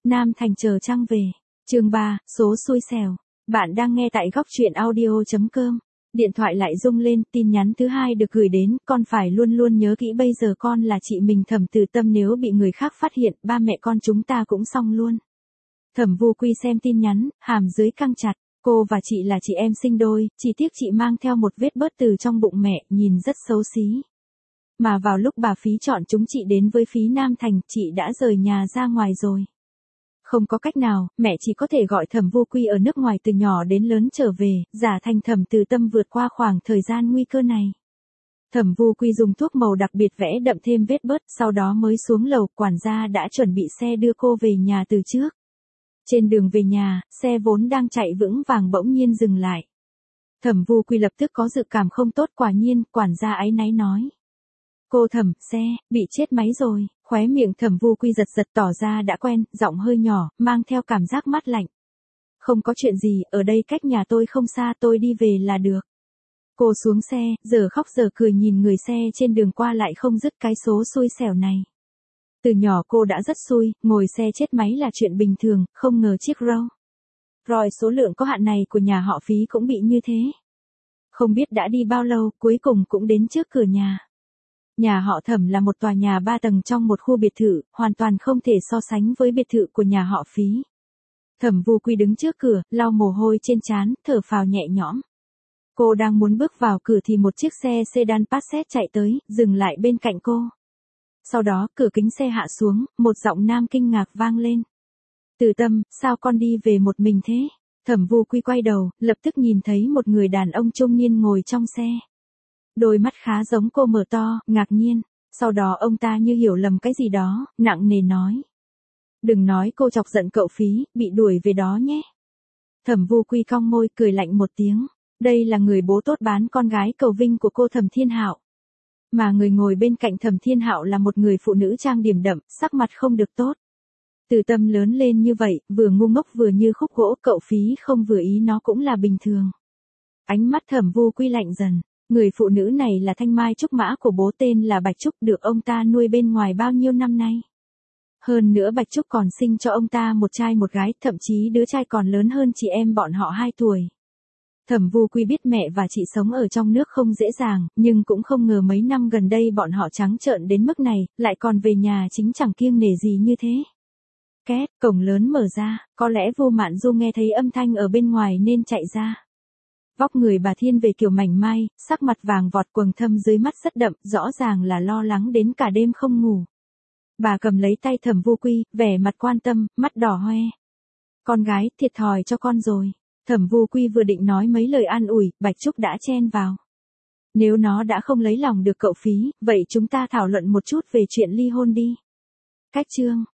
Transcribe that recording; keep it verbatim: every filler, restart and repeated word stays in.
Nam Thành chờ trăng về. Chương ba, số xui xẻo. Bạn đang nghe tại góc truyện audio chấm com. Điện thoại lại rung lên, tin nhắn thứ hai được gửi đến, con phải luôn luôn nhớ kỹ bây giờ con là chị mình Thẩm Từ Tâm, nếu bị người khác phát hiện, ba mẹ con chúng ta cũng xong luôn. Thẩm Vu Quy xem tin nhắn, hàm dưới căng chặt, cô và chị là chị em sinh đôi, chỉ tiếc chị mang theo một vết bớt từ trong bụng mẹ, nhìn rất xấu xí. Mà vào lúc bà Phí chọn chúng chị đến với Phí Nam Thành, chị đã rời nhà ra ngoài rồi. Không có cách nào, mẹ chỉ có thể gọi Thẩm Vu Quy ở nước ngoài từ nhỏ đến lớn trở về, giả thành Thẩm Từ Tâm vượt qua khoảng thời gian nguy cơ này. Thẩm Vu Quy dùng thuốc màu đặc biệt vẽ đậm thêm vết bớt, sau đó mới xuống lầu, quản gia đã chuẩn bị xe đưa cô về nhà từ trước. Trên đường về nhà, xe vốn đang chạy vững vàng bỗng nhiên dừng lại. Thẩm Vu Quy lập tức có dự cảm không tốt, quả nhiên, quản gia áy náy nói. Cô Thẩm, xe, bị chết máy rồi, khóe miệng Thẩm Vu Quy giật giật tỏ ra đã quen, giọng hơi nhỏ, mang theo cảm giác mát lạnh. Không có chuyện gì, ở đây cách nhà tôi không xa, tôi đi về là được. Cô xuống xe, giờ khóc giờ cười nhìn người xe trên đường qua lại không dứt cái số xui xẻo này. Từ nhỏ cô đã rất xui, ngồi xe chết máy là chuyện bình thường, không ngờ chiếc Rolls Royce số lượng có hạn này của nhà họ Phí cũng bị như thế. Không biết đã đi bao lâu, cuối cùng cũng đến trước cửa nhà. Nhà họ Thẩm là một tòa nhà ba tầng trong một khu biệt thự, hoàn toàn không thể so sánh với biệt thự của nhà họ Phí. Thẩm Vu Quy đứng trước cửa, lau mồ hôi trên trán, thở phào nhẹ nhõm. Cô đang muốn bước vào cửa thì một chiếc xe sedan Passat chạy tới, dừng lại bên cạnh cô. Sau đó, cửa kính xe hạ xuống, một giọng nam kinh ngạc vang lên. Từ Tâm, sao con đi về một mình thế? Thẩm Vu Quy quay đầu, lập tức nhìn thấy một người đàn ông trung niên ngồi trong xe. Đôi mắt khá giống cô mở to, ngạc nhiên. Sau đó ông ta như hiểu lầm cái gì đó, nặng nề nói. Đừng nói cô chọc giận cậu Phí, bị đuổi về đó nhé. Thẩm Vu Quy cong môi, cười lạnh một tiếng. Đây là người bố tốt bán con gái cầu vinh của cô Thẩm Thiên Hạo. Mà người ngồi bên cạnh Thẩm Thiên Hạo là một người phụ nữ trang điểm đậm, sắc mặt không được tốt. Từ Tâm lớn lên như vậy, vừa ngu ngốc vừa như khúc gỗ, cậu Phí không vừa ý nó cũng là bình thường. Ánh mắt Thẩm Vu Quy lạnh dần. Người phụ nữ này là Thanh Mai Trúc Mã của bố, tên là Bạch Trúc, được ông ta nuôi bên ngoài bao nhiêu năm nay. Hơn nữa Bạch Trúc còn sinh cho ông ta một trai một gái, thậm chí đứa trai còn lớn hơn chị em bọn họ hai tuổi. Thẩm Vu Quy biết mẹ và chị sống ở trong nước không dễ dàng, nhưng cũng không ngờ mấy năm gần đây bọn họ trắng trợn đến mức này, lại còn về nhà chính chẳng kiêng nể gì như thế. Két, cổng lớn mở ra, có lẽ Vu Mạn Du nghe thấy âm thanh ở bên ngoài nên chạy ra. Vóc người bà thiên về kiểu mảnh mai, sắc mặt vàng vọt, quầng thâm dưới mắt rất đậm, rõ ràng là lo lắng đến cả đêm không ngủ. Bà cầm lấy tay Thẩm Vu Quy, vẻ mặt quan tâm, mắt đỏ hoe. Con gái, thiệt thòi cho con rồi. Thẩm Vu Quy vừa định nói mấy lời an ủi, Bạch Trúc đã chen vào. Nếu nó đã không lấy lòng được cậu Phí, vậy chúng ta thảo luận một chút về chuyện ly hôn đi. Cách chương